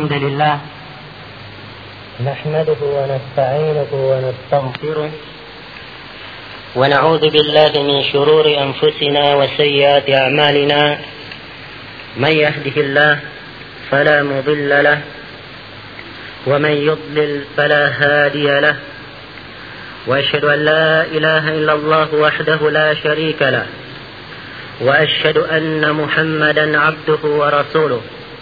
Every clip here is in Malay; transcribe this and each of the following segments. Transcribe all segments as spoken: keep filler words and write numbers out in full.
الحمد لله نحمده ونستعينه ونستغفره ونعوذ بالله من شرور أنفسنا وسيئات أعمالنا من يهده الله فلا مضل له ومن يضلل فلا هادي له وأشهد أن لا إله إلا الله وحده لا شريك له وأشهد أن محمدا عبده ورسوله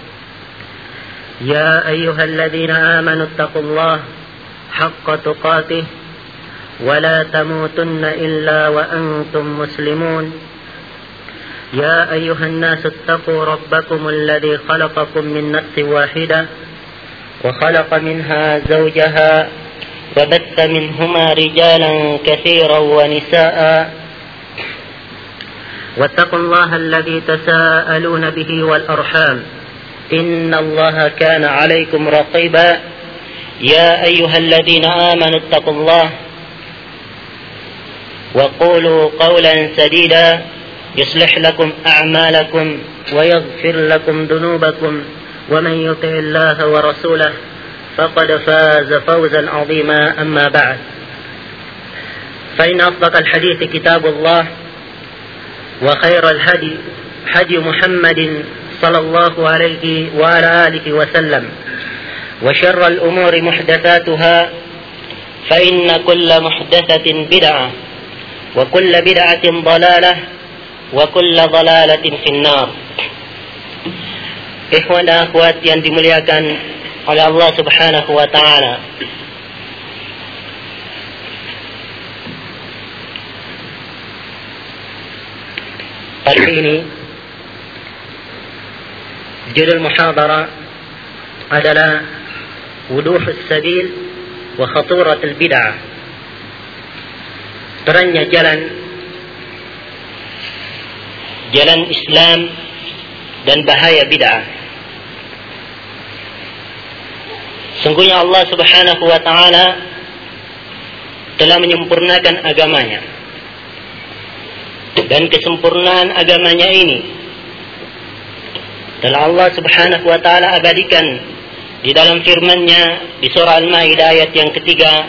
يا أيها الذين آمنوا اتقوا الله حق تقاته ولا تموتن إلا وأنتم مسلمون يا أيها الناس اتقوا ربكم الذي خلقكم من نفس واحدة وخلق منها زوجها وبث منهما رجالا كثيرا ونساء واتقوا الله الذي تساءلون به والأرحام إن الله كان عليكم رقيبا يا أيها الذين آمنوا اتقوا الله وقولوا قولا سديدا يصلح لكم أعمالكم ويغفر لكم ذنوبكم ومن يطع الله ورسوله فقد فاز فوزا عظيما أما بعد فإن أصدق الحديث كتاب الله وخير الهدي هدي محمد صلى الله عليه وعلى آله وسلم وشر الأمور محدثاتها فإن كل محدثة بدعة وكل بدعة ضلالة وكل ضلالة في النار. Ikhwan dan akhwat yang dimuliakan oleh Allah Subhanahu wa taala. Pada ini judul muhadara adalah wuduh as-sabil wa khaturat al-bid'ah. Terangnya jalan jalan Islam dan bahaya bid'ah. Sungguhnya Allah Subhanahu wa taala telah menyempurnakan agamanya. Dan kesempurnaan agamanya ini telah Allah Subhanahu wa taala abadikan di dalam firman-Nya di surah Al-Maidah ayat yang ketiga.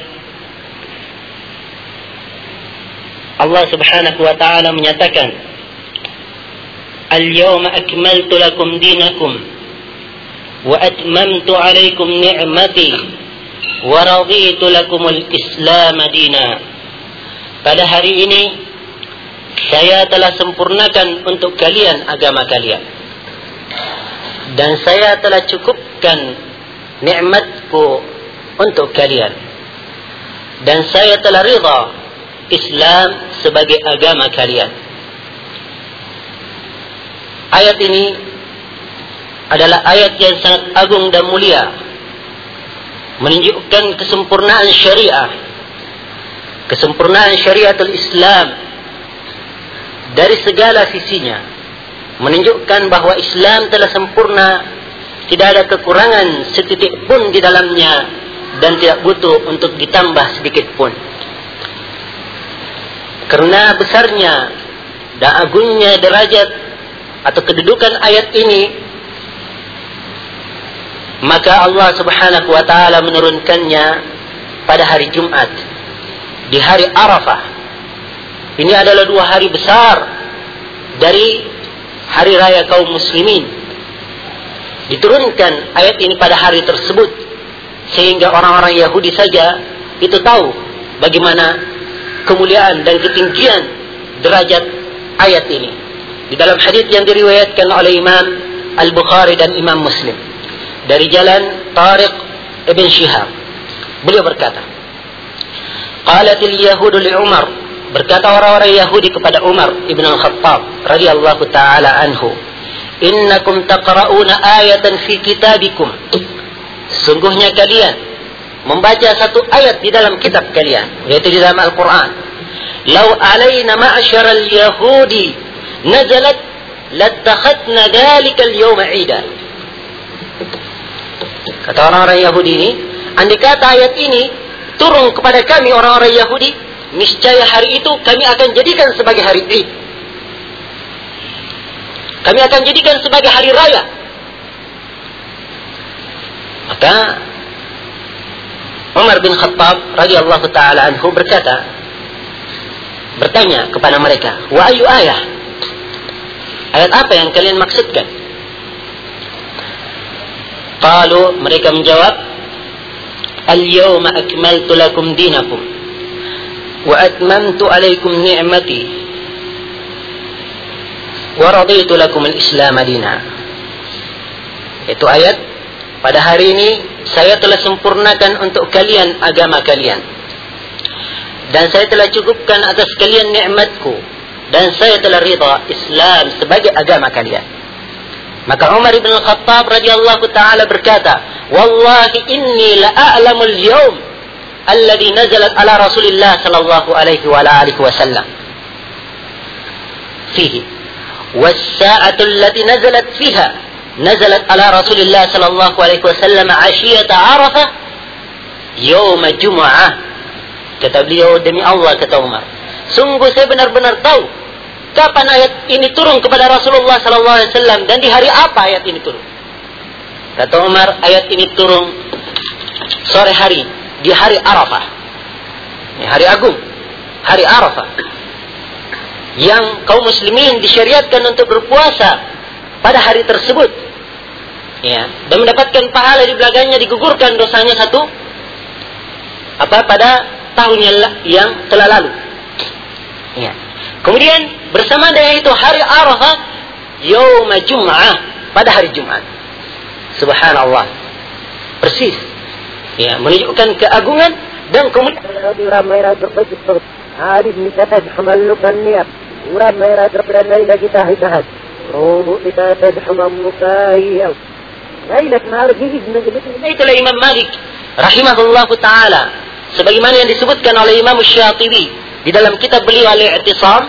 Allah Subhanahu wa taala menyatakan, "Al-yawma akmaltu lakum dinakum wa atmamtu 'alaykum ni'mati wa raditu lakumul Islam dinan." Pada hari ini saya telah sempurnakan untuk kalian agama kalian, dan saya telah cukupkan nikmatku untuk kalian, dan saya telah ridha Islam sebagai agama kalian. Ayat ini adalah ayat yang sangat agung dan mulia, menunjukkan kesempurnaan syariah, kesempurnaan syariatul Islam dari segala sisinya, menunjukkan bahawa Islam telah sempurna, tidak ada kekurangan setitik pun di dalamnya, dan tidak butuh untuk ditambah sedikit pun. Karena besarnya dan agungnya derajat atau kedudukan ayat ini, maka Allah Subhanahu wa taala menurunkannya pada hari Jumat, di hari Arafah. Ini adalah dua hari besar dari hari raya kaum muslimin. Diturunkan ayat ini pada hari tersebut, sehingga orang-orang Yahudi saja itu tahu bagaimana kemuliaan dan ketinggian derajat ayat ini. Di dalam hadis yang diriwayatkan oleh Imam Al-Bukhari dan Imam Muslim dari jalan Tariq Ibn Shihab, beliau berkata, "Qalatil Yahudu li Umar," berkata orang-orang Yahudi kepada Umar Ibn Al-Khattab radhiyallahu taala anhu, "Innakum taqra'una ayatan fi kitabikum." Sungguhnya kalian membaca satu ayat di dalam kitab kalian, yaitu di dalam Al-Quran. "Law alaina ma'syaral yahudi nazalat lattakhadna dhalika al-yawma 'ida." Kata orang-orang Yahudi ini, andai kata ayat ini turun kepada kami orang-orang Yahudi, niscaya hari itu kami akan jadikan sebagai hari Id. Kami akan jadikan sebagai hari raya. Maka Umar bin Khattab radhiyallahu taala anhu berkata, bertanya kepada mereka, "Wa ayu ayah?" Ayat apa yang kalian maksudkan? Qalu, mereka menjawab, "Al-yawma akmaltu lakum dinakum wa atmamtu alaikum ni'mati wa raditu lakum al-islam dina." Itu ayat, pada hari ini saya telah sempurnakan untuk kalian agama kalian, dan saya telah cukupkan atas kalian nikmatku, dan saya telah ridha Islam sebagai agama kalian. Maka Umar bin Khattab radhiyallahu taala berkata, "Wallahi inni la a'lamu al-yawm alladhi nazalat ala Rasulillah sallallahu alaihi wa alihi wasallam fihi was-sa'atu allati nazalat fiha nazalat ala Rasulillah sallallahu alaihi wasallam 'ashiyata Arafah yawm Jumu'ah." Kata beliau, demi Allah, kata Umar, sungguh saya benar-benar tahu kapan ayat ini turun kepada Rasulullah sallallahu alaihi wasallam dan di hari apa ayat ini turun. Kata Umar, ayat ini turun sore hari di hari Arafah. Ini hari agung, hari Arafah, yang kaum muslimin disyariatkan untuk berpuasa pada hari tersebut. Ya, dan mendapatkan pahala di belakangnya, digugurkan dosanya satu apa pada tahun yang telah lalu. Ya. Kemudian bersama dengan itu hari Arafah yaum Jum'ah, pada hari Jumat. Subhanallah. Persis. Ya, menunjukkan keagungan dan kemudian ramai berbagi hari ini kita hamalkan niat. Ramai berbagi kita hidayah. Robo kita hamalkan Lailat nargi itulah Imam Malik rahimahullah taala, sebagaimana yang disebutkan oleh Imam Syatibi di dalam kitab beliau Al-I'tisam.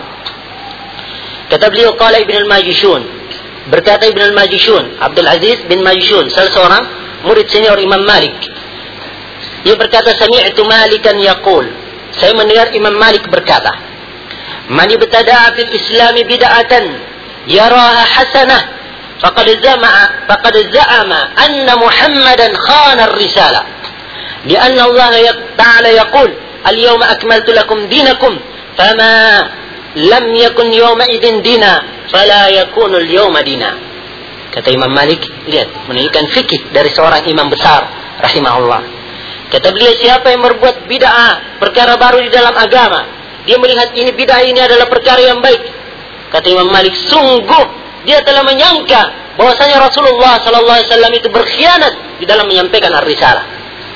Kata beliau, qala Ibn al-Majishun, berkata Ibn al-Majishun, Abdul Aziz bin Majishun, salah seorang murid senior Imam Malik. Ia berkata, sami'tu Malikan yaqul, saya mendengar Imam Malik berkata, man ibtada'a fil Islami bid'atan yaraha hasanah faqad zama'a faqad za'ama anna Muhammadan khana ar-risalah li'anna Allah ta'ala yaqul al-yawma akmaltu lakum dinakum fama lam yakun yawma idin dina fala yakunu al-yawma dina. Kata Imam Malik, lihat, menunjukkan fikih dari seorang imam besar rahimahullah. Kata beliau, siapa yang berbuat bid'ah, perkara baru di dalam agama, dia melihat ini bid'ah ini adalah perkara yang baik. Kata Imam Malik, sungguh dia telah menyangka bahwasanya Rasulullah sallallahu alaihi wasallam itu berkhianat di dalam menyampaikan ar-risalah.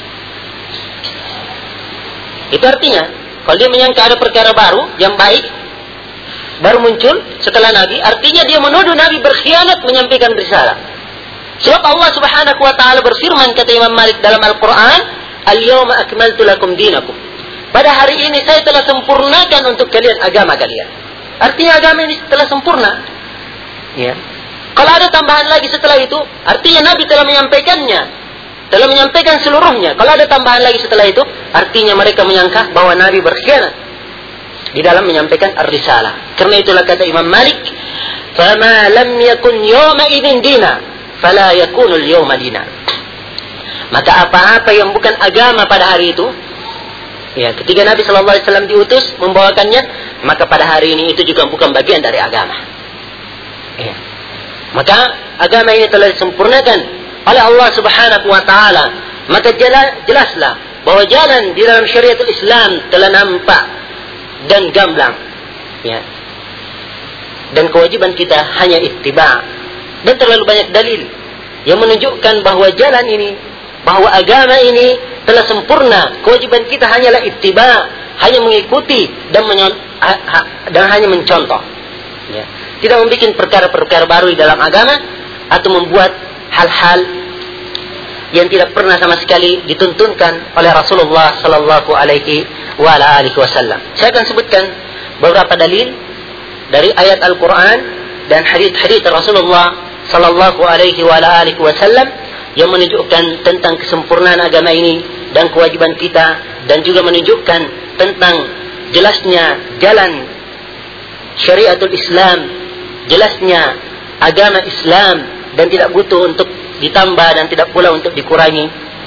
Itu artinya, kalau dia menyangka ada perkara baru yang baik baru muncul setelah Nabi, artinya dia menuduh Nabi berkhianat menyampaikan risalah. Sebab Allah Subhanahu wa taala berfirman, kata Imam Malik dalam Al-Qur'an, al-yawma akmaltu lakum dinakum. Pada hari ini saya telah sempurnakan untuk kalian agama kalian. Artinya agama ini telah sempurna. Ya. Kalau ada tambahan lagi setelah itu, artinya Nabi telah menyampaikannya, telah menyampaikan seluruhnya. Kalau ada tambahan lagi setelah itu, artinya mereka menyangka bahwa Nabi berkhianat di dalam menyampaikan ar-risalah. Karena itulah kata Imam Malik, "Fama lam yakun yawma idzin dina, fala yakunu al-yawma dina." Maka apa-apa yang bukan agama pada hari itu, ya, ketika Nabi sallallahu alaihi wasallam diutus membawakannya, maka pada hari ini itu juga bukan bagian dari agama. Ya. Maka agama ini telah disempurnakan oleh Allah Subhanahu wa taala. Maka jelaslah bahwa jalan di dalam syariatul Islam telah nampak dan gamblang, ya. Dan kewajiban kita hanya ittiba. Dan terlalu banyak dalil yang menunjukkan bahwa jalan ini, bahwa agama ini telah sempurna. Kewajiban kita hanyalah ittiba, hanya mengikuti dan menyon, ha, ha, dan hanya mencontoh, ya. Tidak membuat perkara-perkara baru di dalam agama atau membuat hal-hal yang tidak pernah sama sekali dituntunkan oleh Rasulullah sallallahu alaihi wa alihi wasallam. Saya akan sebutkan beberapa dalil dari ayat Al-Qur'an dan hadis-hadis Rasulullah sallallahu alaihi wa alihi wasallam yang menunjukkan tentang kesempurnaan agama ini dan kewajiban kita, dan juga menunjukkan tentang jelasnya jalan syariatul Islam, jelasnya agama Islam, dan tidak butuh untuk ditambah dan tidak pula untuk dikurangi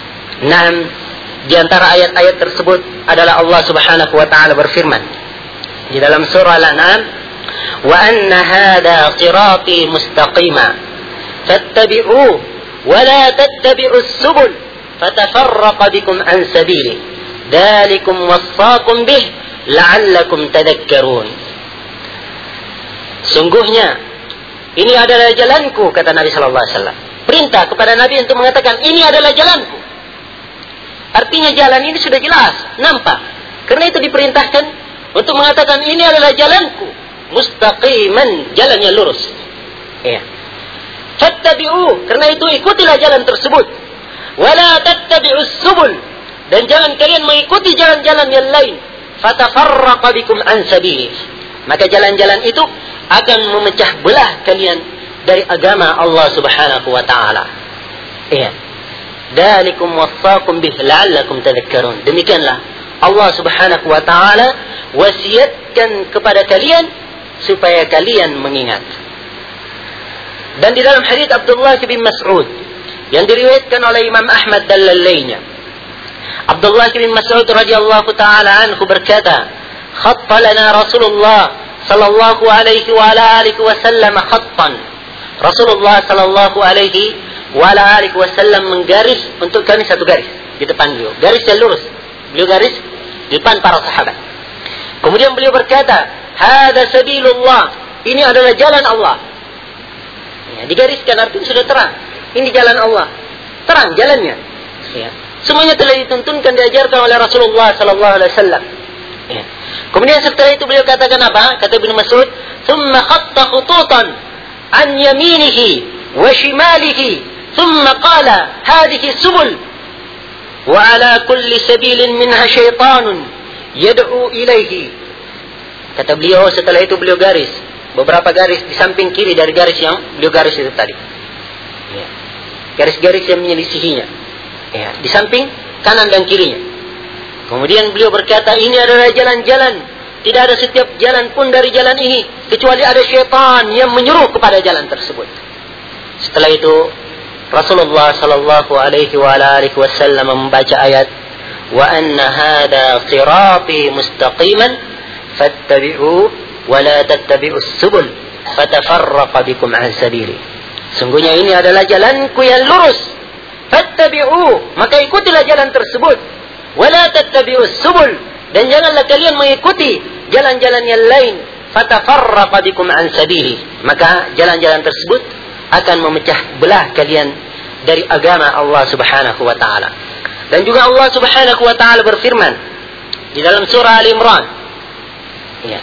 Nah, di antara ayat-ayat tersebut adalah Allah Subhanahu wa taala berfirman di dalam surah Al-An'am, "Wa anna hadha sirati mustaqima fattabi'uhu wa la tattabi'us subul fatafarraqa bikum an sabili dzalikum wassaqum bih la'allakum tadhakkarun." Sungguhnya ini adalah jalanku, kata Nabi sallallahu alaihi wasallam. Perintah kepada Nabi untuk mengatakan ini adalah jalanku. Artinya jalan ini sudah jelas, nampak. Karena itu diperintahkan untuk mengatakan ini adalah jalanku, mustaqiman, jalannya lurus. Ya. Fattabi'u, karena itu ikutilah jalan tersebut. Wala tattabi'us subul, dan jangan kalian mengikuti jalan-jalan yang lain. Fatafarraqa bikum an sabili, maka jalan-jalan itu akan memecah belah kalian dari agama Allah Subhanahu wa taala. Iya. Dzalikum wassaqum bih la'allakum tadhakkarun. Demikianlah Allah Subhanahu wa taala wasiatkan kepada kalian supaya kalian mengingat. Dan di dalam hadis Abdullah bin Mas'ud yang diriwayatkan oleh Imam Ahmad dan lainnya, Abdullah bin Mas'ud radhiyallahu taala anhu berkata, "Khatta lana Rasulullah sallallahu alaihi wa ala alihi wasallam khattan." Rasulullah sallallahu alaihi wa ala alihi wasallam menggaris untuk kami satu garis di depan beliau. Garis yang lurus. Beliau garis di depan para sahabat. Kemudian beliau berkata, "Hada sabilullah." Ini adalah jalan Allah. Ya, digariskan artinya sudah terang. Ini jalan Allah. Terang jalannya. Ya. Semuanya telah dituntunkan, diajarkan oleh Rasulullah sallallahu alaihi wasallam. Ya. Kemudian setelah itu beliau katakan apa? Kata Ibnu Mas'ud, "Tsumma khatta khututan an yaminihi wa shimalihi, tsumma qala hadhihi subul wa ala kulli sabilin minha syaitanun yad'u ilaihi." Kata beliau, setelah itu beliau garis beberapa garis di samping kiri dari garis yang beliau garis itu tadi. Ya. Garis-garis yang menyelisihinya. Ya, di samping kanan dan kirinya. Kemudian beliau berkata, ini adalah jalan-jalan. Tidak ada setiap jalan pun dari jalan ini kecuali ada syaitan yang menyuruh kepada jalan tersebut. Setelah itu Rasulullah sallallahu alaihi wa alihi wasallam membaca ayat, "Wa anna hadha sirati mustaqiman fattabi'u wa la tattabi'us subul fatafarraqa bikum an sabili." Sungguhnya ini adalah jalanku yang lurus. Fattabi'u, maka ikutilah jalan tersebut. Wala tattabi'us subul, dan janganlah kalian mengikuti jalan-jalan yang lain. Fatafarraqa bikum an sabili, maka jalan-jalan tersebut akan memecah belah kalian dari agama Allah Subhanahu wa taala. Dan juga Allah Subhanahu wa taala berfirman di dalam surah Al-Imran, ya,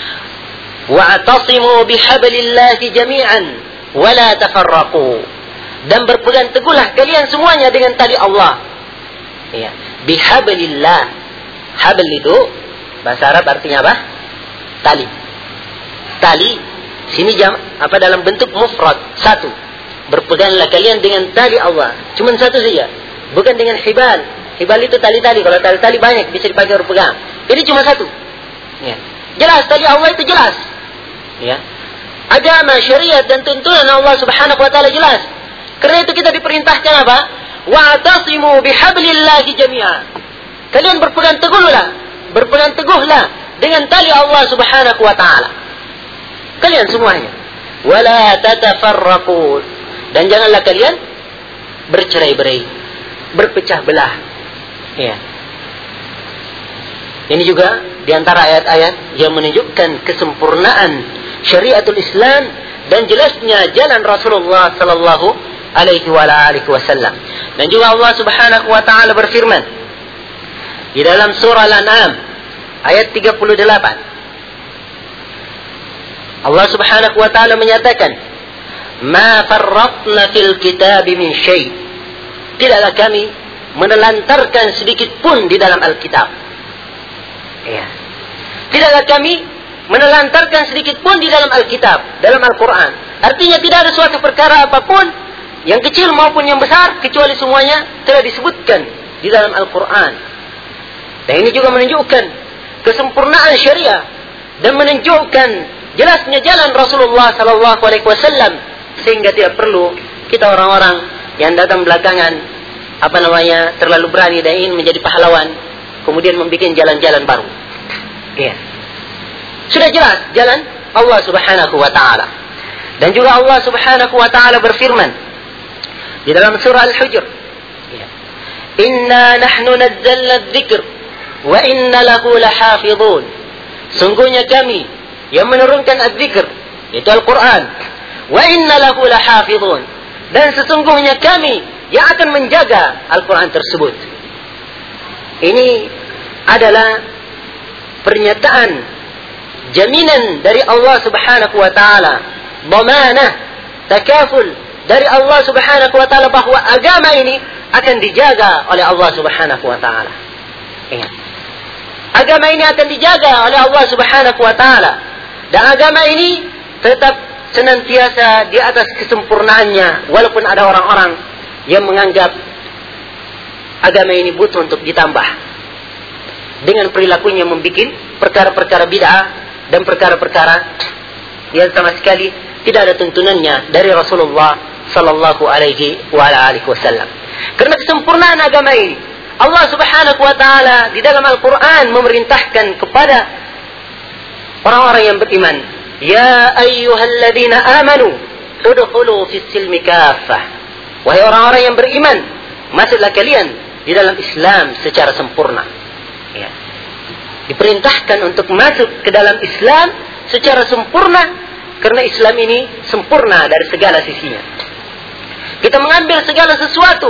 wa'tasimu bihablillahi jami'an wa la tafarraqu, dan berpegang teguhlah kalian semuanya dengan tali Allah. Ya, bihablillah. Habl itu bahasa Arab artinya apa? Tali. Tali sini jam apa dalam bentuk mufrad, satu. Berpeganglah kalian dengan tali Allah. Cuma satu saja. Bukan dengan hibal. Hibal itu tali-tali. Kalau tali-tali banyak bisa dipakai berpegang. Ini cuma satu. Ya. Jelas tali Allah itu jelas. Ya. Agama, syariat dan tuntunan Allah Subhanahu wa taala jelas. Karena itu kita diperintahkan apa? Wa'tasimu bihablillahi jami'a. Kalian berpegang teguhlah, berpegang teguhlah dengan tali Allah Subhanahu wa taala. Kalian semuanya. Wala tatafarraqu, dan janganlah kalian bercerai-berai, berpecah belah. Ya. Ini juga di antara ayat-ayat yang menunjukkan kesempurnaan syariatul Islam dan jelasnya jalan Rasulullah sallallahu alaihi wa alihi wasallam. Dan juga Allah Subhanahu wa taala berfirman di dalam surah Al-An'am ayat tiga puluh delapan. Allah Subhanahu wa taala menyatakan, "Ma farratna fil kitabi min syai'." Tidaklah kami menelantarkan sedikit pun di dalam Alkitab. Ya. Tidaklah kami menelantarkan sedikit pun di dalam Alkitab, dalam Al-Quran. Artinya tidak ada suatu perkara apapun, yang kecil maupun yang besar, kecuali semuanya telah disebutkan di dalam Al-Quran. Dan ini juga menunjukkan kesempurnaan syariah dan menunjukkan jelasnya jalan Rasulullah sallallahu alaihi wasallam, sehingga tidak perlu kita orang-orang yang datang belakangan apa namanya terlalu berani dan ingin menjadi pahlawan, kemudian membuat jalan-jalan baru. Ya. Sudah jelas jalan Allah Subhanahu wa taala. Dan juga Allah Subhanahu wa taala berfirman di dalam surah Al-Hujr, ya. Inna nahnu nazzalna adz-dzikr wa inna lahu lahafizun. Sungguhnya kami yang menurunkan adz-dzikr, yaitu Al-Quran. Wa inna lahu lahafizun. Dan sesungguhnya kami yang akan menjaga Al-Quran tersebut. Ini adalah pernyataan jaminan dari Allah Subhanahu wa taala, dhamanah, takaful dari Allah Subhanahu wa taala bahwa agama ini akan dijaga oleh Allah Subhanahu wa taala. Ingat. Agama ini akan dijaga oleh Allah Subhanahu wa taala, dan agama ini tetap senantiasa di atas kesempurnaannya, walaupun ada orang-orang yang menganggap agama ini butuh untuk ditambah dengan perilakunya, membuat perkara-perkara bid'ah dan perkara-perkara yang sama sekali tidak ada tuntunannya dari Rasulullah sallallahu alaihi wa alihi wasallam. Karena kesempurnaan agama ini, Allah Subhanahu wa taala di dalam Al-Qur'an memerintahkan kepada orang-orang yang beriman, ya ayyuhalladzina amanu udkhulu fis silmi kaffah. Wahai orang-orang yang beriman, masuklah kalian di dalam Islam secara sempurna. Ya. Diperintahkan untuk masuk ke dalam Islam secara sempurna, karena Islam ini sempurna dari segala sisinya. Kita mengambil segala sesuatu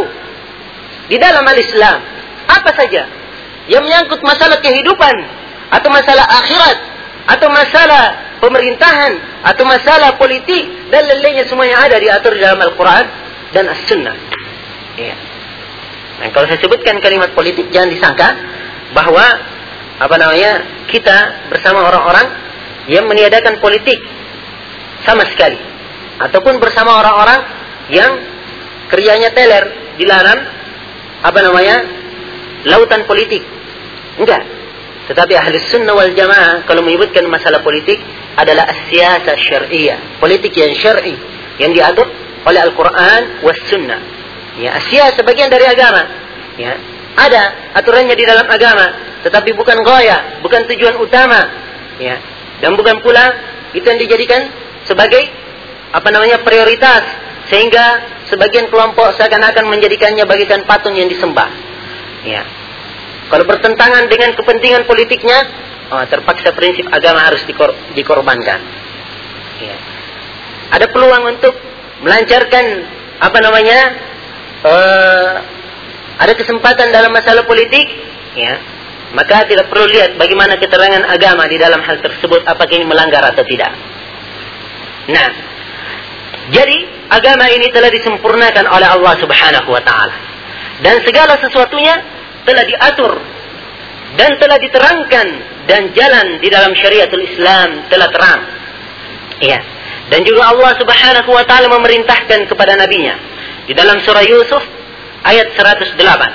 di dalam al-Islam, apa saja yang menyangkut masalah kehidupan, atau masalah akhirat, atau masalah pemerintahan, atau masalah politik, dan lain-lainnya semuanya ada diatur di dalam Al-Quran dan As-Sunnah. Ya. Dan kalau saya sebutkan kalimat politik, jangan disangka bahwa apa namanya kita bersama orang-orang yang meniadakan politik sama sekali, ataupun bersama orang-orang yang kerjanya teler di dalam apa namanya lautan politik. Enggak. Tetapi ahli sunnah wal jamaah kalau menyebutkan masalah politik adalah as-siyasah syar'iyyah, politik yang syar'i yang diatur oleh Al-Quran was sunnah. Ya, Asia sebagian dari agama. Ya, ada aturannya di dalam agama, tetapi bukan ghaya, bukan tujuan utama. Ya, dan bukan pula itu yang dijadikan sebagai apa namanya prioritas, sehingga sebagian kelompok seakan-akan menjadikannya bagikan patung yang disembah. Ya, kalau bertentangan dengan kepentingan politiknya, oh, terpaksa prinsip agama harus dikor dikorbankan. Ya, ada peluang untuk melancarkan apa namanya uh, ada kesempatan dalam masalah politik, ya, maka tidak perlu lihat bagaimana keterangan agama di dalam hal tersebut, apakah ini melanggar atau tidak. Nah, jadi agama ini telah disempurnakan oleh Allah Subhanahu wa taala, dan segala sesuatunya telah diatur dan telah diterangkan, dan jalan di dalam syariatul Islam telah terang. Ya. Dan juga Allah Subhanahu wa taala memerintahkan kepada nabinya di dalam surah Yusuf ayat seratus delapan.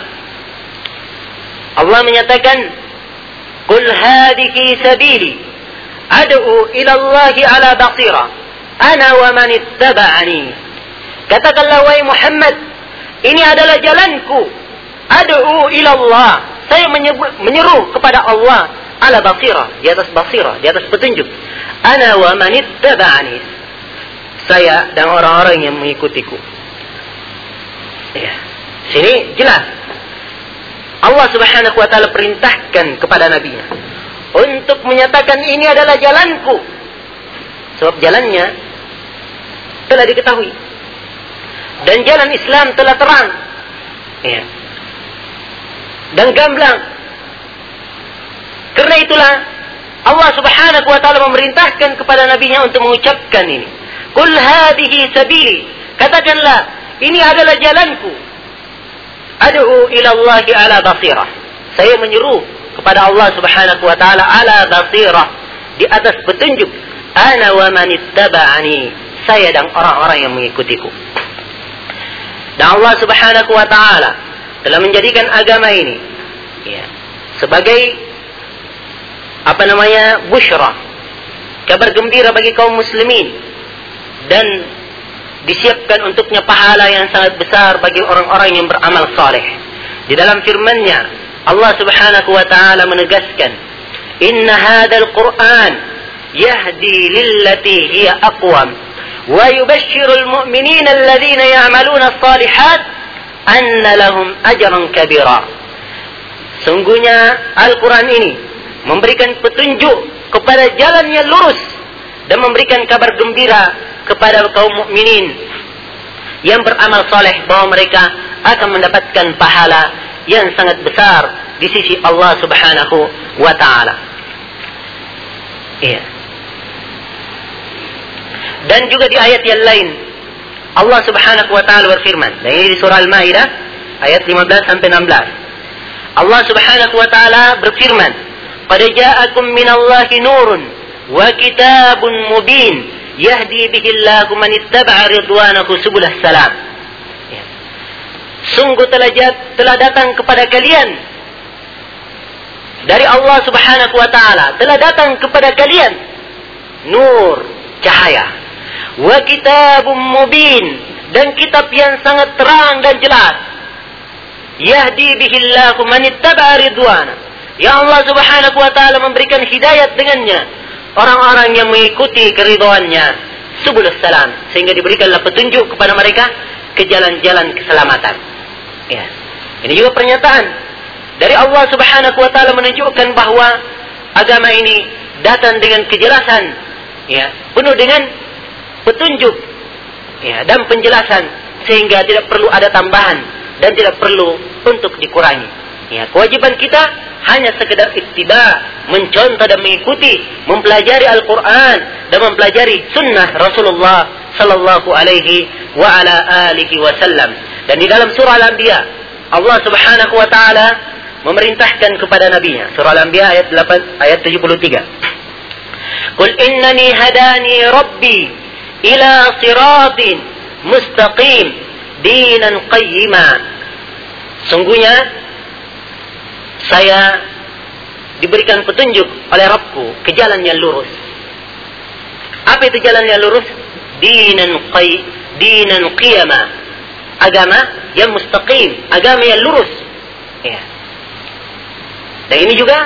Allah menyatakan, "Qul hadhihi sabili ad'u ila Allah ala basira ana wa man ittaba'ani." Katakanlah wahai Muhammad, ini adalah jalanku. Ad'u ila Allah, saya menyeru kepada Allah ala basira, di atas basira, di atas petunjuk. Ana wa man ittaba'ani, saya dan orang-orang yang mengikutiku. Ya. Sini jelas Allah Subhanahu wa taala perintahkan kepada nabinya untuk menyatakan ini adalah jalanku. Sebab jalannya telah diketahui. Dan jalan Islam telah terang. Ya. Dan gamblang. Karena itulah Allah Subhanahu wa taala memerintahkan kepada nabinya untuk mengucapkan ini. Qul hadhihi sabili, katakanlah ini adalah jalanku. Ad'u ila Allah ala basirah, saya menyeru kepada Allah Subhanahu wa taala ala basirah, di atas petunjuk. Ana wa man ittaba'ani, saya dan orang-orang yang mengikutiku. Dan Allah Subhanahu wa taala telah menjadikan agama ini, ya, sebagai apa namanya busyra, kabar gembira bagi kaum muslimin, dan disiapkan untuknya pahala yang sangat besar bagi orang-orang yang beramal saleh. Di dalam firman-Nya Allah Subhanahu wa taala menegaskan, "Inna hadzal Qur'an yahdi lillati hiya aqwam wa yubashshirul mu'minina alladhina ya'maluna as-salihat anna lahum ajran kabira." Sungguhnya Al-Quran ini memberikan petunjuk kepada jalan yang lurus dan memberikan kabar gembira kepada kaum mukminin yang beramal saleh bahwa mereka akan mendapatkan pahala yang sangat besar di sisi Allah Subhanahu wa taala. Iya. Dan juga di ayat yang lain Allah Subhanahu wa taala berfirman, dan ini di surah Al-Maidah ayat lima belas sampai enam belas. Allah Subhanahu wa taala berfirman, "Qad ja'akum minallahi nurun wa kitabun mubin yahdi bihi Allahu man ittaba'a ridwanahu subulas salam." Ya. Sungguh telah telah datang kepada kalian dari Allah Subhanahu wa taala, telah datang kepada kalian nur, cahaya, wa kitabun mubin, dan kitab yang sangat terang dan jelas. Yahdi bihillahu man ittaba'a ridwana. Ya Allah Subhanahu wa taala memberikan hidayat dengannya orang-orang yang mengikuti keridhaannya, subulus salam, sehingga diberikanlah petunjuk kepada mereka ke jalan-jalan keselamatan. Ya. Ini juga pernyataan dari Allah Subhanahu wa taala menunjukkan bahwa agama ini datang dengan kejelasan, ya, penuh dengan petunjuk, ya, dan penjelasan, sehingga tidak perlu ada tambahan dan tidak perlu untuk dikurangi. Ya, kewajiban kita hanya sekedar ittiba, mencontoh dan mengikuti, mempelajari Al-Quran dan mempelajari sunnah Rasulullah sallallahu alaihi wa ala alihi wasallam. Dan di dalam surah Al-Anbiya Allah Subhanahu wa taala memerintahkan kepada nabinya, surah Al-Anbiya ayat delapan, ayat tujuh puluh tiga. Qul innani hadani rabbi ila siratin mustaqim dinan qayyima. Sungguhnya saya diberikan petunjuk oleh Rabbku ke jalan yang lurus. Apa itu jalan yang lurus? Dinan qay dinan qiyama. Agama yang mustaqim, agama yang lurus. Ya. Dan ini juga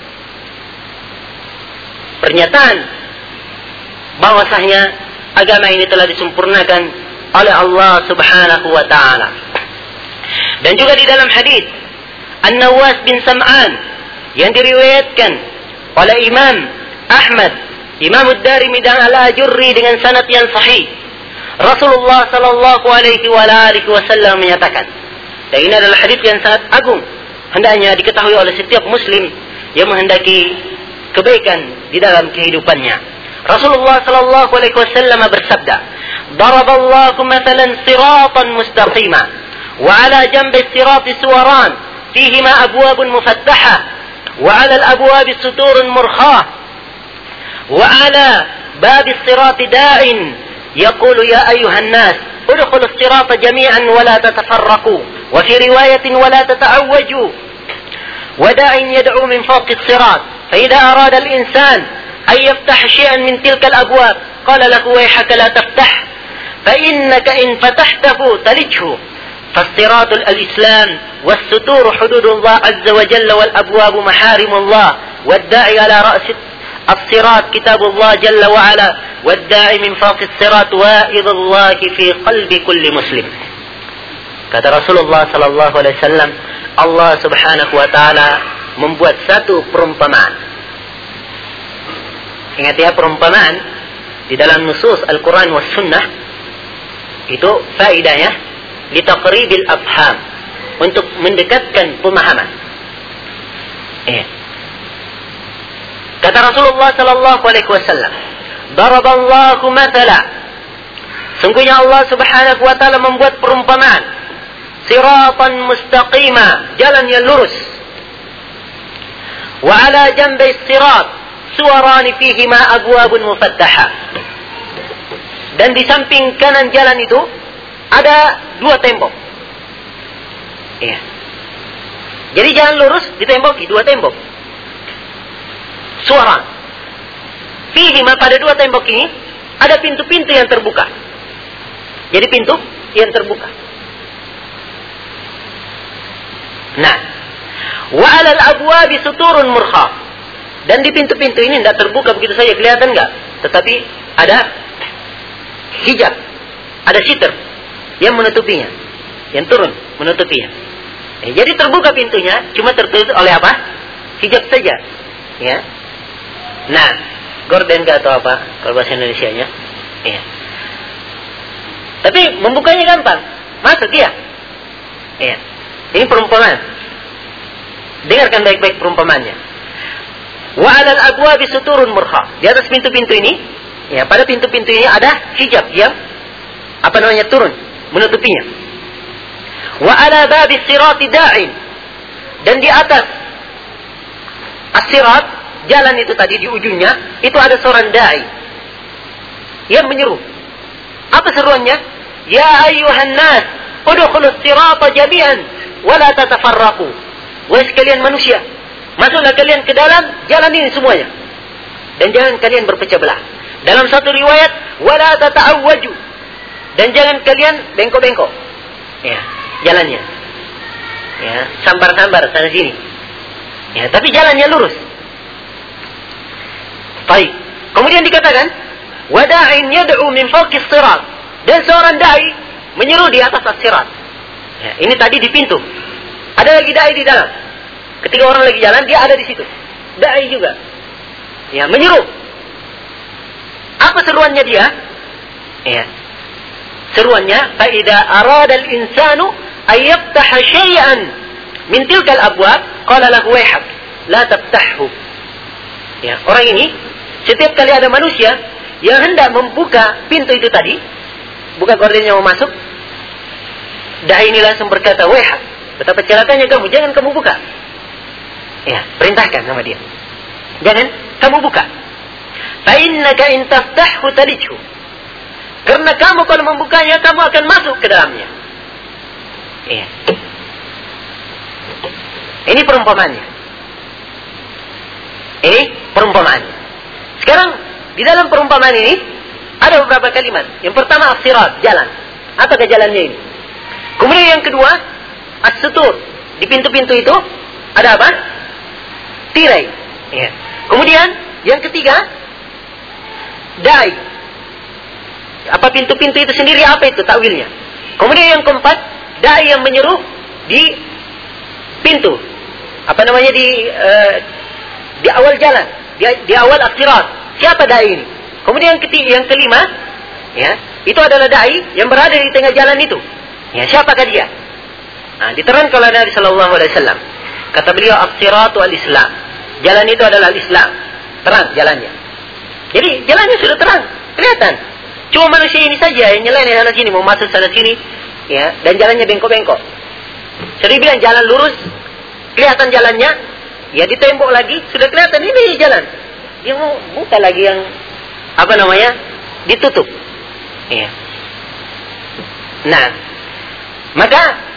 pernyataan bahwasanya agama ini telah disempurnakan oleh Allah Subhanahu wa taala. Dan juga di dalam hadis An-Nawas bin Sam'an yang diriwayatkan oleh Imam Ahmad, Imam Ad-Darimi dan Al-Ajurri dengan sanad yang sahih, Rasulullah sallallahu alaihi wa alihi wasallam menyatakan, dan ini adalah hadis yang sangat agung, hendaknya diketahui oleh setiap muslim yang menghendaki kebaikan di dalam kehidupannya. Rasulullah sallallahu alaihi wasallam bersabda, "Daraballahu mathalan siratan mustaqima وعلى جنب الصراط سوران فيهما أبواب مفتحة وعلى الأبواب سطور مرخاة وعلى باب الصراط داع يقول يا أيها الناس ادخلوا الصراط جميعا ولا تتفرقوا وفي رواية ولا تتعوجوا وداع يدعو من فوق الصراط فإذا أراد الإنسان أن يفتح شيئا من تلك الأبواب قال له ويحك لا تفتح فإنك إن فتحته تلجه فالصراط الإسلام والستور حدود الله عز وجل والأبواب محارم الله والداعي على رأس الصراط كتاب الله جل وعلا والداعي من فوق الصراط وائظ الله في قلب كل مسلم." Kata Rasulullah sallallahu alaihi wasallam, Allah Subhanahu wa taala membuat satu perumpamaan. Ingat ya, perumpamaan di dalam nusus Al-Quran was Sunnah itu faedahnya litaqribil afham, untuk mendekatkan pemahaman. Eh. Kata Rasulullah sallallahu alaihi wasallam, "Daraballahu mathala." Sungguhnya Allah Subhanahu wa taala membuat perumpamaan, siratan mustaqima, jalan yang lurus. Wa ala jambi sirat suwaran fihima abwabun mufattaha. Dan di samping kanan jalan itu ada dua tembok. Iya. Jadi jalan lurus ditemboki dua tembok. Suara. Fihima, pada dua tembok ini ada pintu-pintu yang terbuka. Jadi pintu yang terbuka. Nah, wa 'alal abwabi suturun murkha. Dan di pintu-pintu ini tidak terbuka begitu saja, kelihatan enggak? Tetapi ada hijab, ada sitir yang menutupinya, yang turun menutupinya. Ya, jadi terbuka pintunya, cuma tertutup oleh apa? Hijab saja. Ya. Nah, gorden atau apa kalau bahasa Indonesianya? Ya. Tapi membukanya gampang, masuk dia. Ya. Ini perumpamaan. Dengarkan baik-baik perumpamaannya. Wa 'alal abwabi suturun murkha. Di atas pintu-pintu ini, ya, pada pintu-pintu ini ada hijab yang apa namanya turun menutupinya. Wa 'ala babi sirati da'in. Dan di atas as-sirat, jalan itu tadi di ujungnya, itu ada seorang da'i yang menyeru. Apa seruannya? Ya ayyuhan nas, udkhulus sirata jami'an wa la tatafarraqu. Wahai sekalian manusia, masuklah kalian ke dalam jalan ini semuanya. Dan jangan kalian berpecah belah. Dalam satu riwayat, wala tata'awwaju. Dan jangan kalian bengkok-bengkok. Ya, jalannya. Ya, sambar-sambar sana sini. Ya, tapi jalannya lurus. Baik. Kemudian dikatakan, wada'in yad'u min fawqis sirat. Dan seorang dai menyeru di atas as-sirat. Ya, ini tadi di pintu. Ada lagi dai di dalam. Ketika orang lagi jalan, dia ada di situ. Dai juga. Ya, menyeru. Apa seruannya dia? Ya. Seruannya, fa idza arada al-insanu ay yaftaha syai'an min tilkal abwab, qala lahu wayhak, la taftahu. Ya, orang ini setiap kali ada manusia yang hendak membuka pintu itu tadi, buka gordennya mau masuk, dai ini langsung berkata, wayhak, betapa celakanya kamu, jangan kamu buka. Ya, perintahkan sama dia. Jangan kamu buka. Fa innaka in taftahu talijhu. Karena kamu kalau membukanya, kamu akan masuk ke dalamnya. Iya. Ini perumpamaannya. Ini perumpamaannya. Sekarang di dalam perumpamaan ini ada beberapa kalimat. Yang pertama as-sirat, jalan. Apakah jalannya ini? Kemudian yang kedua as-sutur. Di pintu-pintu itu ada apa? Tirai. Ya. Kemudian yang ketiga dai. Apa pintu-pintu itu sendiri, apa itu takwilnya? Kemudian yang keempat, dai yang menyeru di pintu. Apa namanya di uh, di awal jalan, di, di awal as-sirat. Siapa dai ini? Kemudian yang ketiga, yang kelima, ya, itu adalah dai yang berada di tengah jalan itu. Ya, siapakah dia? Nah, diterangkan oleh Nabi sallallahu alaihi wasallam. Kata beliau, as-siratu al-Islam. Jalan itu adalah al-Islam. Terang jalannya. Jadi jalannya sudah terang, kelihatan. Cuma manusia ini saja yang nyeleneh sana sini, mau masuk sana sini, ya, dan jalannya bengkok-bengkok. Jadi bilang jalan lurus, kelihatan jalannya, ya ditembok lagi, sudah kelihatan ini jalan. Dia mau buka lagi yang apa namanya, ditutup. Ya. Nah, maka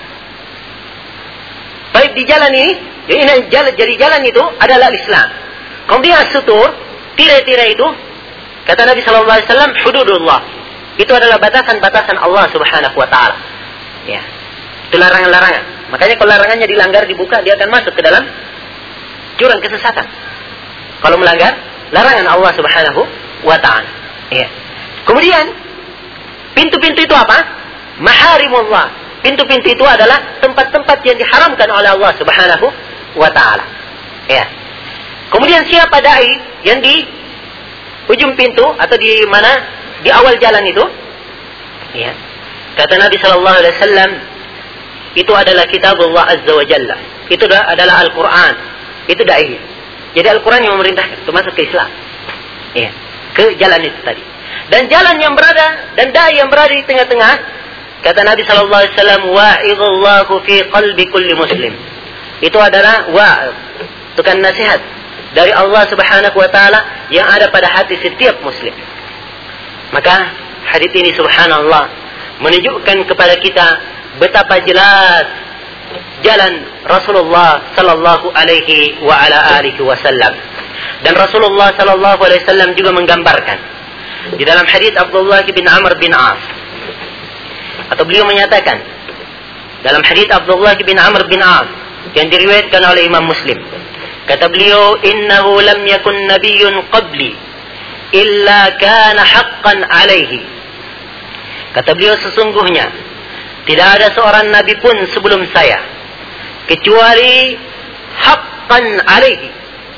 baik di jalan ini, jadi jalan, jadi jalan itu adalah Islam. Kemudian sutur, tirai-tirai itu, kata Nabi sallallahu alaihi wasallam, hududullah. Itu adalah batasan-batasan Allah Subhanahu wa taala. Ya. Itu larangan-larangan. Makanya kalau larangannya dilanggar, dibuka, dia akan masuk ke dalam jurang kesesatan. Kalau melanggar larangan Allah Subhanahu wa taala. Ya. Kemudian pintu-pintu itu apa? Maharimullah. Pintu-pintu itu adalah tempat-tempat yang diharamkan oleh Allah Subhanahu wa taala. Ya. Kemudian siapa dai yang di ujung pintu atau di mana, di awal jalan itu? Ya. Kata Nabi sallallahu alaihi wasallam, itu adalah kitabullah azza wa jalla. Itu adalah Al-Qur'an. Itu dai. Jadi Al-Qur'an yang memerintahkan untuk masuk ke Islam. Ya. Ke jalan itu tadi. Dan jalan yang berada, dan dai yang berada di tengah-tengah, kata Nabi sallallahu alaihi wasallam, wa'idullahu fi qalbi kulli muslim. Itu adalah wa', itu kan nasihat dari Allah Subhanahu wa taala yang ada pada hati setiap muslim. Maka hadis ini subhanallah menunjukkan kepada kita betapa jelas jalan Rasulullah sallallahu alaihi wa ala alihi wasallam. Dan Rasulullah sallallahu alaihi wasallam juga menggambarkan di dalam hadis Abdullah bin Amr bin As. atau beliau menyatakan dalam hadits Abdullah bin Amr bin As yang diriwayatkan oleh Imam Muslim, kata beliau, innahu lam yakun nabiyyun qabli illa kana haqqan alaihi. Kata beliau, sesungguhnya tidak ada seorang nabi pun sebelum saya kecuali haqqan alaihi,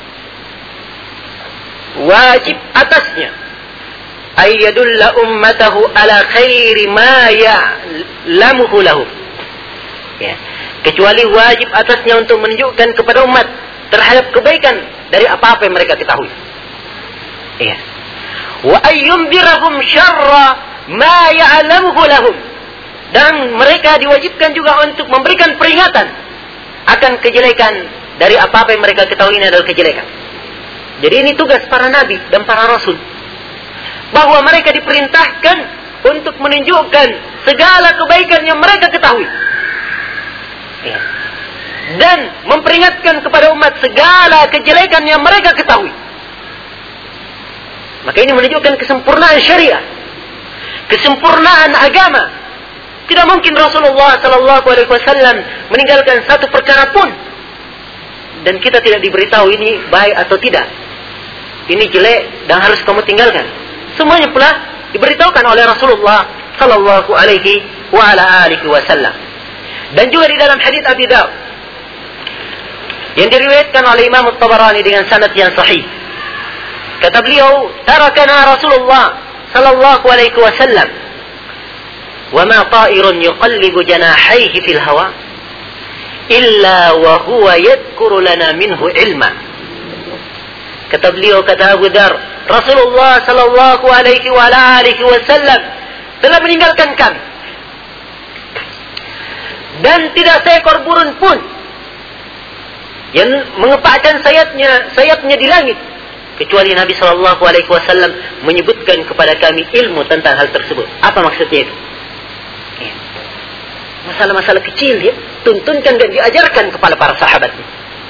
wajib atasnya, ayyadulla ummatahu ala khairi ma ya'lamuhu lahu, ya, kecuali wajib atasnya untuk menunjukkan kepada umat terhadap kebaikan dari apa-apa yang mereka ketahui, ya, wa ayyumbirahum syarra ma ya'lamuhu lahum, dan mereka diwajibkan juga untuk memberikan peringatan akan kejelekan dari apa-apa yang mereka ketahui ini adalah kejelekan. Jadi ini tugas para nabi dan para rasul, bahwa mereka diperintahkan untuk menunjukkan segala kebaikan yang mereka ketahui, ya, dan memperingatkan kepada umat segala kejelekan yang mereka ketahui. Maka ini menunjukkan kesempurnaan syariah, kesempurnaan agama. Tidak mungkin Rasulullah sallallahu alaihi wasallam meninggalkan satu perkara pun dan kita tidak diberitahu ini baik atau tidak, ini jelek dan harus kamu tinggalkan. Semuanya pula diberitahukan oleh Rasulullah sallallahu alaihi wa ala alihi wasallam. Dan juga di dalam hadits Abi Daud yang diriwayatkan oleh Imam At-Tabarani dengan sanad yang sahih, kata beliau, tarakana Rasulullah sallallahu alaihi wasallam wa ma ta'irun yuqallibu janahaihi fil hawa illa wa huwa yadhkuru lana minhu ilma. Kata beliau, kata Abu Dar, Rasulullah sallallahu alaihi wa alihi wasallam telah meninggalkan kami, dan tidak seekor burung pun yang mengepakkan sayapnya sayapnya di langit kecuali Nabi sallallahu alaihi wasallam menyebutkan kepada kami ilmu tentang hal tersebut. Apa maksudnya itu? Ya, masalah-masalah kecil dia tuntunkan dan diajarkan kepada para sahabatnya.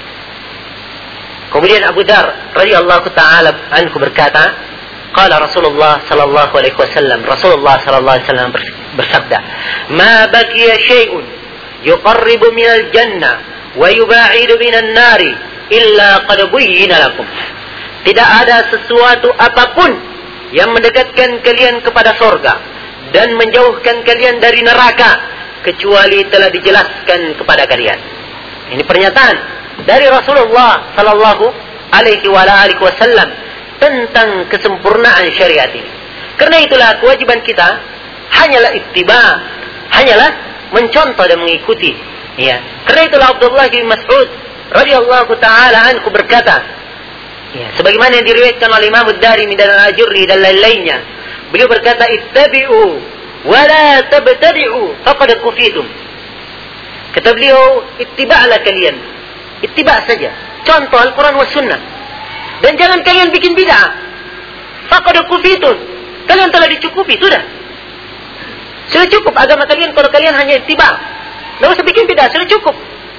Kemudian Abu Dar radhiyallahu taala anhu berkata, qala Rasulullah sallallahu alaihi wasallam, Rasulullah sallallahu alaihi wasallam bersabda, "Ma baqiya syai'un yuqarribu minal jannah wa yuba'idu minan nari illa qad buyyina lakum." Tidak ada sesuatu apapun yang mendekatkan kalian kepada surga dan menjauhkan kalian dari neraka kecuali telah dijelaskan kepada kalian. Ini pernyataan dari Rasulullah sallallahu alaihi wa alihi wasallam tentang kesempurnaan syariat ini. Karena itulah kewajiban kita hanyalah ittiba, hanyalah mencontoh dan mengikuti. Ya. Karena itulah Abdullah bin Mas'ud radhiyallahu taala anhu berkata, ya, sebagaimana yang diriwayatkan oleh Imam Ad-Darimi dan Al-Ajurri dan lain-lainnya, beliau berkata, ittabi'u wa la tabtadi'u faqad kufitum. Kata beliau, ittiba'lah kalian, ittiba' saja, contoh Al-Quran wa Sunnah, dan jangan kalian bikin bid'ah. Faqad kufitum, kalian telah dicukupi, sudah sudah cukup agama kalian kalau kalian hanya ittiba', tidak usah bikin bid'ah, sudah cukup.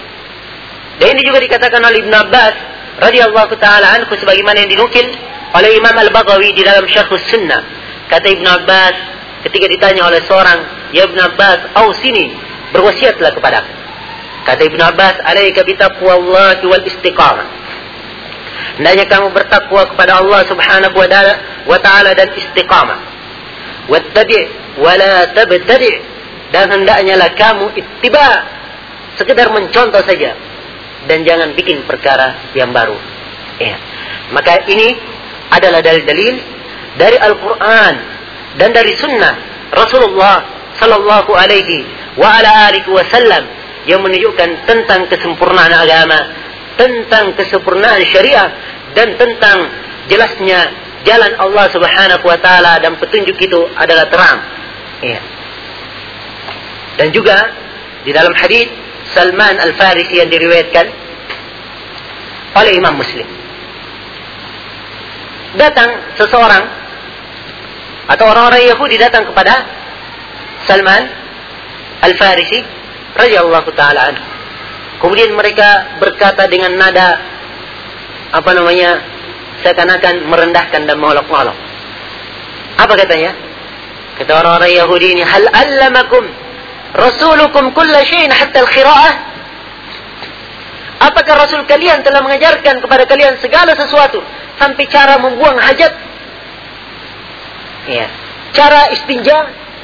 Dan ini juga dikatakan oleh Ibn Abbas radhiyallahu taala anhu sebagaimana yang dinukil oleh Imam Al-Baghawi di dalam Syarh Sunnah. Kata Ibn Abbas ketika ditanya oleh seorang, "Ya Ibn Abbas, ausini, berwasiatlah kepadaku." Kata Ibn Abbas, "Alaika bi taqwallahi wal istiqamah." Hendaknya kamu bertakwa kepada Allah Subhanahu wa taala dan istiqamah. Wattabi' wa la tabtadi', dan hendaknya lah kamu ittiba, sekedar mencontoh saja dan jangan bikin perkara yang baru. Ya. Maka ini adalah dalil-dalil dari Al-Quran dan dari Sunnah Rasulullah Sallallahu Alaihi wa ala alihi Wasallam yang menunjukkan tentang kesempurnaan agama, tentang kesempurnaan syariah, dan tentang jelasnya jalan Allah Subhanahu Wa Taala, dan petunjuk itu adalah terang. Ya. Dan juga di dalam hadis Salman Al-Farisi yang diriwayatkan oleh Imam Muslim, datang seseorang atau orang-orang Yahudi datang kepada Salman Al-Farisi radhiyallahu taala anhu. Kemudian mereka berkata dengan nada apa namanya, seakan-akan merendahkan dan mengolok-olok. Apa katanya? Kata orang-orang Yahudi ini, "Hal allamakum rasulukum kulla syai'in hatta al-qira'ah? Apakah Rasul kalian telah mengajarkan kepada kalian segala sesuatu sampai cara membuang hajat? Ya. Cara istinja?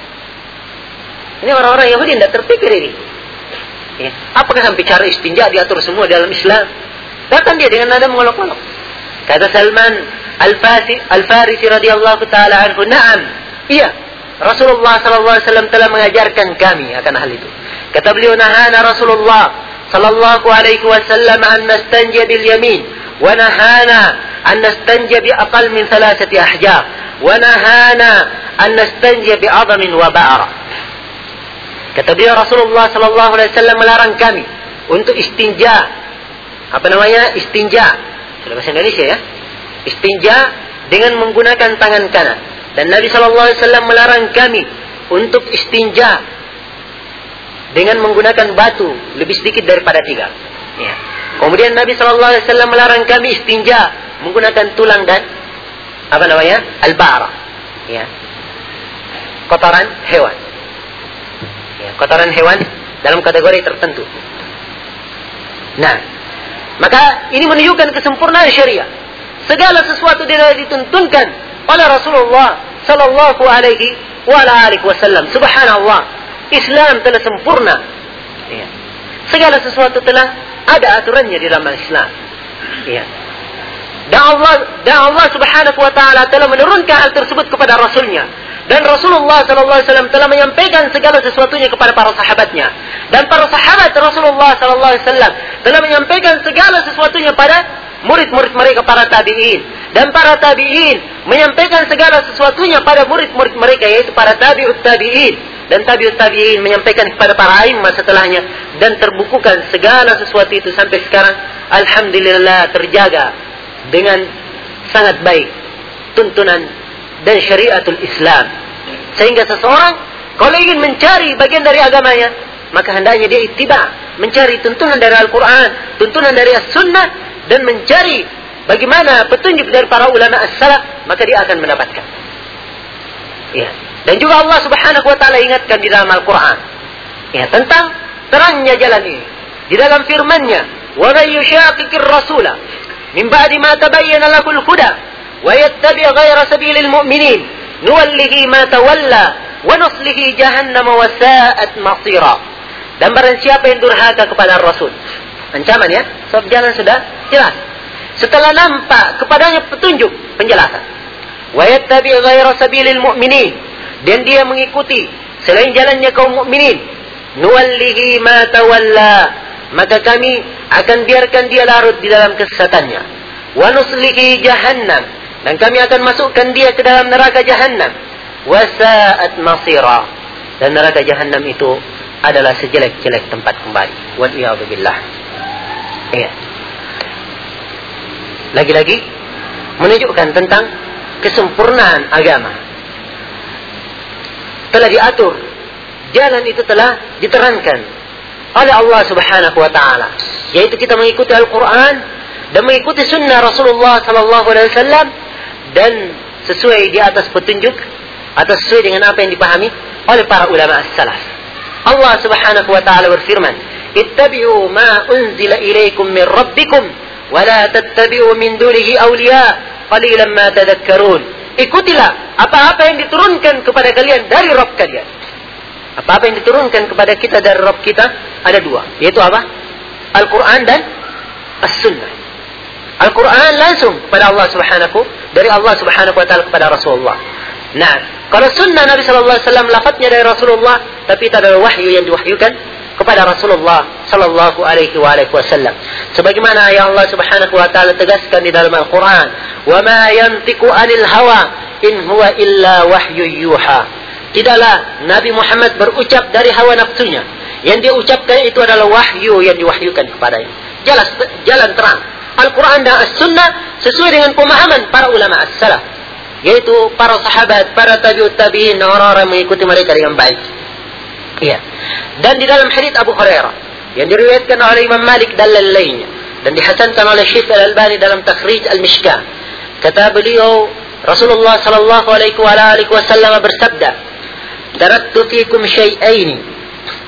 Ini orang-orang Yahudi tidak terpikir ini. Ya. Apakah sampai cara istinja diatur semua dalam Islam? Datang dia dengan nada mengolok-olok. Kata Salman Al-Farisi radhiyallahu taala anhu, "Na'am." Iya, Rasulullah sallallahu alaihi wasallam telah mengajarkan kami akan hal itu. Kata beliau, "Nahana Rasulullah sallallahu alaihi wasallam an nastanji bil yamin wa nahana an nastanji bi aqall min thalathati ahjar wa nahana an nastanji bi 'adhamin wa ba'ra." Kata beliau, Rasulullah sallallahu alaihi wasallam melarang kami untuk istinja. Apa namanya? Istinja. Sudah bahasa Indonesia ya. Istinja dengan menggunakan tangan kanan. Dan Nabi sallallahu alaihi wasallam melarang kami untuk istinja dengan menggunakan batu lebih sedikit daripada tiga. Ya. Kemudian Nabi sallallahu alaihi wasallam melarang kami istinja menggunakan tulang dan apa namanya? Al-ba'ra. Ya. Kotoran hewan. Ya, kotoran hewan dalam kategori tertentu. Nah, maka ini menunjukkan kesempurnaan syariah. Segala sesuatu tidak dituntunkan oleh Rasulullah sallallahu alaihi wa alihi wasallam. Subhanallah, Islam telah sempurna. Ya. Segala sesuatu telah ada aturannya di dalam Islam. Ya. Dan Allah, dan Allah Subhanahu wa taala telah menurunkan hal tersebut kepada Rasulnya. Dan Rasulullah sallallahu alaihi wasallam telah menyampaikan segala sesuatunya kepada para sahabatnya. Dan para sahabat Rasulullah sallallahu alaihi wasallam telah menyampaikan segala sesuatunya pada murid-murid mereka, para tabi'in. Dan para tabi'in menyampaikan segala sesuatunya pada murid-murid mereka, yaitu para tabi'ut tabi'in. Dan tabi'ut tabi'in menyampaikan kepada para a'immah setelahnya. Dan terbukukan segala sesuatu itu sampai sekarang. Alhamdulillah terjaga dengan sangat baik tuntunan dan syariatul Islam. Sehingga seseorang kalau ingin mencari bagian dari agamanya, maka hendaknya dia ittiba, mencari tuntunan dari Al-Quran, tuntunan dari As-Sunnah, dan mencari bagaimana petunjuk dari para ulama as-salaf, maka dia akan mendapatkan. Ya. Dan juga Allah Subhanahu wa taala ingatkan di dalam Al-Quran, ya, tentang terangnya jalan ini. Di dalam firman-Nya, "Wa may yushaqiqir rasula min ba'di ma tabayyana lahul huda وَيَتَّبِعْ غَيْرَ سَبِيلِ الْمُؤْمِنِينَ نُوَلِّهِ مَا تَوَلَّى وَنُصْلِهِ جَهَنَّمَ وَسَاءَتْ مَصِيرًا." Dan barang siapa yang durhaka kepada Rasul, ancaman ya, sebab jalan sudah jelas. Setelah nampak kepadanya petunjuk, penjelasan. وَيَتَّبِعْ غَيْرَ سَبِيلِ الْمُؤْمِنِينَ, dan dia mengikuti selain jalannya kaum mukminin, نُوَلِّهِ مَا تَوَلَّى, maka kami akan biarkan dia larut di dalam kesesatannya. وَنُصْلِهِ جَهَنَّمَ, dan kami akan masukkan dia ke dalam neraka Jahannam. Wasa'at masira, dan neraka Jahannam itu adalah sejelek-jelek tempat kembali. Wal'iyadzubillah. Iya. Lagi-lagi menunjukkan tentang kesempurnaan agama. Telah diatur, jalan itu telah diterangkan oleh Allah Subhanahu wa taala, yaitu kita mengikuti Al-Quran dan mengikuti sunnah Rasulullah sallallahu alaihi wasallam, dan sesuai di atas petunjuk atau sesuai dengan apa yang dipahami oleh para ulama as-salaf. Allah Subhanahu wa taala berfirman, "Ittabi'u ma unzila ilaikum min rabbikum wa la tattabi'u min dunihi awliya qalilan ma tadhakkarun." Ikutilah apa-apa yang diturunkan kepada kalian dari Rabb kalian. Apa-apa yang diturunkan kepada kita dari Rabb kita ada dua, yaitu apa? Al-Quran dan As-Sunnah. Al-Quran langsung kepada Allah Subhanahu, dari Allah Subhanahu wa taala kepada Rasulullah. Nah, kalau sunnah Nabi sallallahu alaihi wasallam lafadznya dari Rasulullah, tapi itu adalah wahyu yang diwahyukan kepada Rasulullah sallallahu alaihi wasallam. Sebagaimana yang Allah Subhanahu wa taala tegaskan di dalam Al-Quran, "Wa ma yantiqu 'anil hawa in huwa illa wahyu yuha." Tidaklah Nabi Muhammad berucap dari hawa nafsunya. Yang dia ucapkan itu adalah wahyu yang diwahyukan kepadanya. Jelas, jalan terang. Al-Quran dan As-Sunnah sesuai dengan pemahaman para ulama as-salaf, yaitu para sahabat, para tabi'ut tabi'in, orang-orang mengikuti mereka dengan baik. Iya. Dan di dalam hadits Abu Hurairah yang diriwayatkan oleh Imam Malik dan lainnya, dan dihasankan oleh Syekh Al-Albani dalam Takhrij Al-Mishkah, kata beliau, Rasulullah sallallahu alaihi wasallam bersabda, "Taraktu fikum syai'aini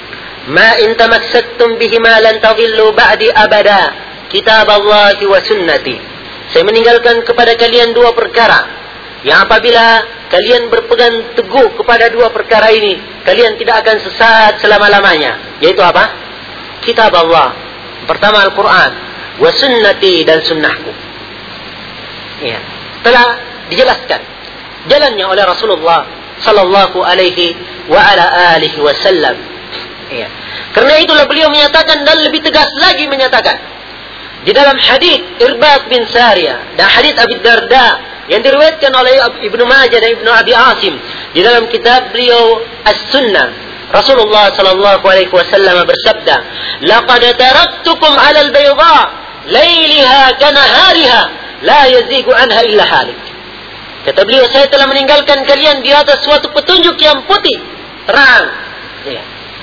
ma in tamassaktum bihima lan tadhillu ba'di abada, kitaballahi wa sunnati. Saya meninggalkan kepada kalian dua perkara yang apabila kalian berpegang teguh kepada dua perkara ini, kalian tidak akan sesat selama-lamanya. Yaitu apa? Kitab Allah. Pertama Al-Quran, wa sunnati, dan sunnahku. Ya, telah dijelaskan jalannya oleh Rasulullah sallallahu alaihi wa ala alihi wasallam. Ya. Karena itulah beliau menyatakan dan lebih tegas lagi menyatakan di dalam hadis Irbad bin Sariyah dan hadis Abi Darda yang diriwayatkan oleh Ibnu Majah dan Ibnu Abi Asim di dalam kitab beliau As-Sunnah, Rasulullah sallallahu alaihi wasallam bersabda, "Laqad taraktukum 'ala al-bayda lailiha kanahariha la yazigu anha illa halik." Kata beliau, saya telah meninggalkan kalian di atas suatu petunjuk yang putih, terang. Ya.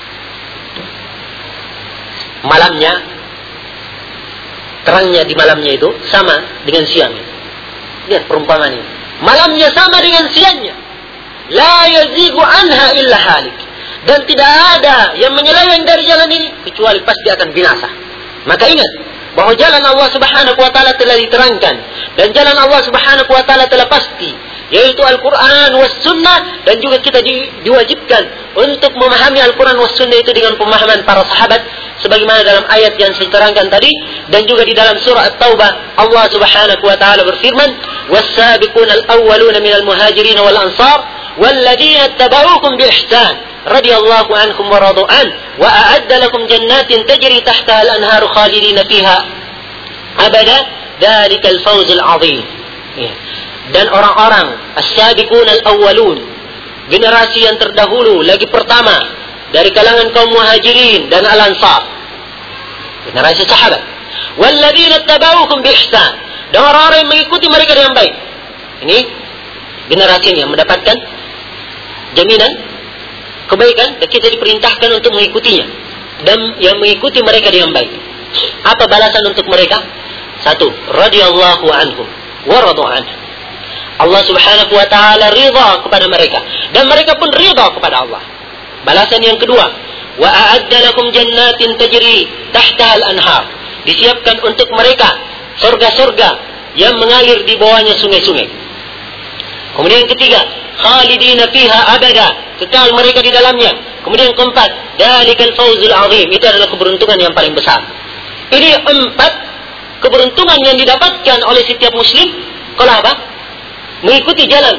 Malamnya, terangnya di malamnya itu sama dengan siangnya. Lihat perumpamaan ini. Malamnya sama dengan siangnya. La yazigu anha illa halik. Dan tidak ada yang menyeleweng dari jalan ini kecuali pasti akan binasa. Maka ingat bahwa jalan Allah Subhanahu wa taala telah diterangkan dan jalan Allah Subhanahu wa taala telah pasti, yaitu Al-Quran was sunnah, dan juga kita di, diwajibkan untuk memahami Al-Quran was sunnah itu dengan pemahaman para sahabat sebagaimana dalam ayat yang saya terangkan tadi, dan juga di dalam surah At-Taubah Allah Subhanahu wa taala berfirman, was-sabiquna al-awwaluna minal muhajirin wal ansar walladzina ittaba'uukum bi ihsan radhiyallahu anhum wa radu an wa a'adda lakum jannatin tajri tahtaha al-anharu khalidina fiha abada dzalikal fawzul 'adzim. Ya. Dan orang-orang as-sabiqun al-awwalun, generasi yang terdahulu lagi pertama dari kalangan kaum muhajirin dan al-ansar, generasi sahabat, walladzina ittaba'uukum bi ihsan, dan orang-orang yang mengikuti mereka dengan baik. Ini generasi ini yang mendapatkan jaminan kebaikan dan kita diperintahkan untuk mengikutinya dan yang mengikuti mereka dengan baik. Apa balasan untuk mereka? Satu, radhiyallahu anhum wa radu anhu. Allah Subhanahu wa taala ridha kepada mereka dan mereka pun ridha kepada Allah. Balasan yang kedua, wa a'adda lakum jannatin tajri tahtaha al-anhar. Disiapkan untuk mereka surga-surga yang mengalir di bawahnya sungai-sungai. Kemudian yang ketiga, khalidina fiha abada, kekal mereka di dalamnya. Kemudian yang keempat, dzalikal fawzul 'adzim, itu adalah keberuntungan yang paling besar. Ini empat keberuntungan yang didapatkan oleh setiap muslim kalau apa? Mengikuti jalan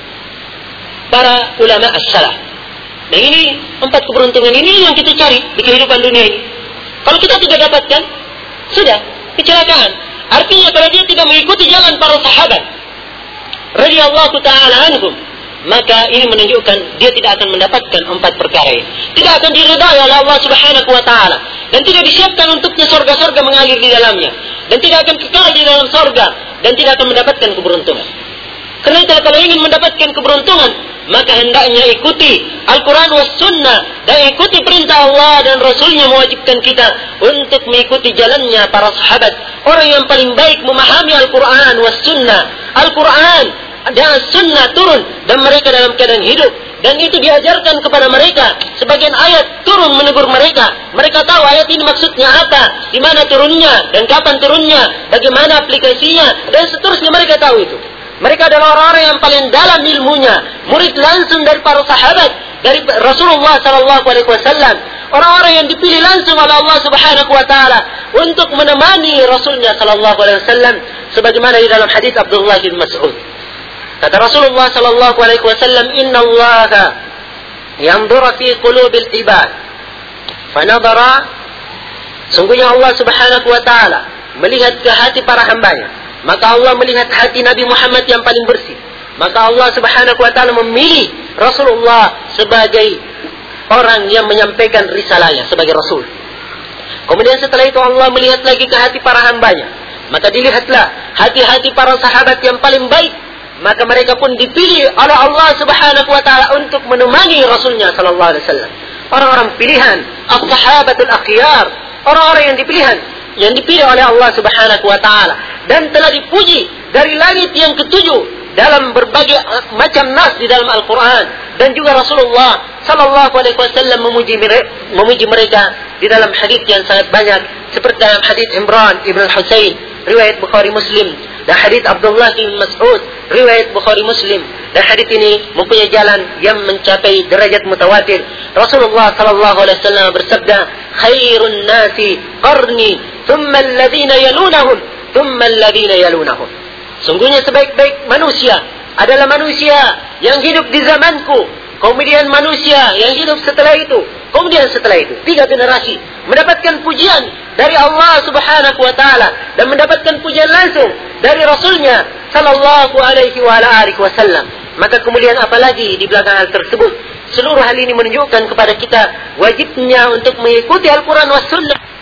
para ulama as-salaf. Dan ini empat keberuntungan ini yang kita cari di kehidupan dunia ini. Kalau kita tidak dapatkan, sudah kecelakaan. Artinya kalau dia tidak mengikuti jalan para sahabat radhiyallahu taala anhum, maka ini menunjukkan dia tidak akan mendapatkan empat perkara ini. Tidak akan diridai oleh Allah Subhanahu wa taala dan tidak disiapkan untuknya surga-surga mengalir di dalamnya dan tidak akan kekal di dalam surga dan tidak akan mendapatkan keberuntungan. Karena itu kalau ingin mendapatkan keberuntungan, maka hendaknya ikuti Al-Quran was sunnah dan ikuti perintah Allah dan Rasulnya mewajibkan kita untuk mengikuti jalannya para sahabat, orang yang paling baik memahami Al-Quran was sunnah. Al-Quran dan sunnah turun dan mereka dalam keadaan hidup, dan itu diajarkan kepada mereka. Sebagian ayat turun menegur mereka. Mereka tahu ayat ini maksudnya apa, di mana turunnya dan kapan turunnya, bagaimana aplikasinya, dan seterusnya mereka tahu itu. Mereka adalah orang-orang yang paling dalam ilmunya, murid langsung dari para sahabat, dari Rasulullah sallallahu alaihi wasallam, orang-orang yang dipilih langsung oleh Allah Subhanahu wa taala untuk menemani Rasulnya sallallahu alaihi wasallam, sebagaimana di dalam hadis Abdullah bin Mas'ud. Kata Rasulullah sallallahu alaihi wasallam, "Inna Allaha yanzuru fi qulubil ibad." Fanadara, sungguhnya Allah Subhanahu wa taala melihat ke hati para hambanya. Maka Allah melihat hati Nabi Muhammad yang paling bersih. Maka Allah Subhanahu wa taala memilih Rasulullah sebagai orang yang menyampaikan risalahnya sebagai rasul. Kemudian setelah itu Allah melihat lagi ke hati para hambanya. Maka dilihatlah hati-hati para sahabat yang paling baik. Maka mereka pun dipilih oleh Allah Subhanahu wa taala untuk menemani Rasulnya sallallahu alaihi wasallam. Orang-orang pilihan, as-sahabatul akhyar, orang-orang yang dipilihan, yang dipilih oleh Allah Subhanahu wa taala dan telah dipuji dari langit yang ketujuh dalam berbagai macam nas di dalam Al-Quran, dan juga Rasulullah sallallahu alaihi wasallam memuji memuji mereka di dalam hadis yang sangat banyak, seperti dalam hadis Imran ibn Husain riwayat Bukhari Muslim, dan hadis Abdullah bin Mas'ud riwayat Bukhari Muslim. Dan hadis ini mempunyai jalan yang mencapai derajat mutawatir. Rasulullah sallallahu alaihi wasallam bersabda, "Khairun nasi qarni, thumma alladhina yalunahum, thumma alladhina yalunahum." Sungguhnya sebaik-baik manusia adalah manusia yang hidup di zamanku, kemudian manusia yang hidup setelah itu, kemudian setelah itu. Tiga generasi mendapatkan pujian dari Allah Subhanahu wa taala dan mendapatkan pujian langsung dari Rasulnya sallallahu alaihi wa alihi wasallam. Maka kemudian apalagi di belakang hal tersebut? Seluruh hal ini menunjukkan kepada kita wajibnya untuk mengikuti Al-Quran was Sunnah.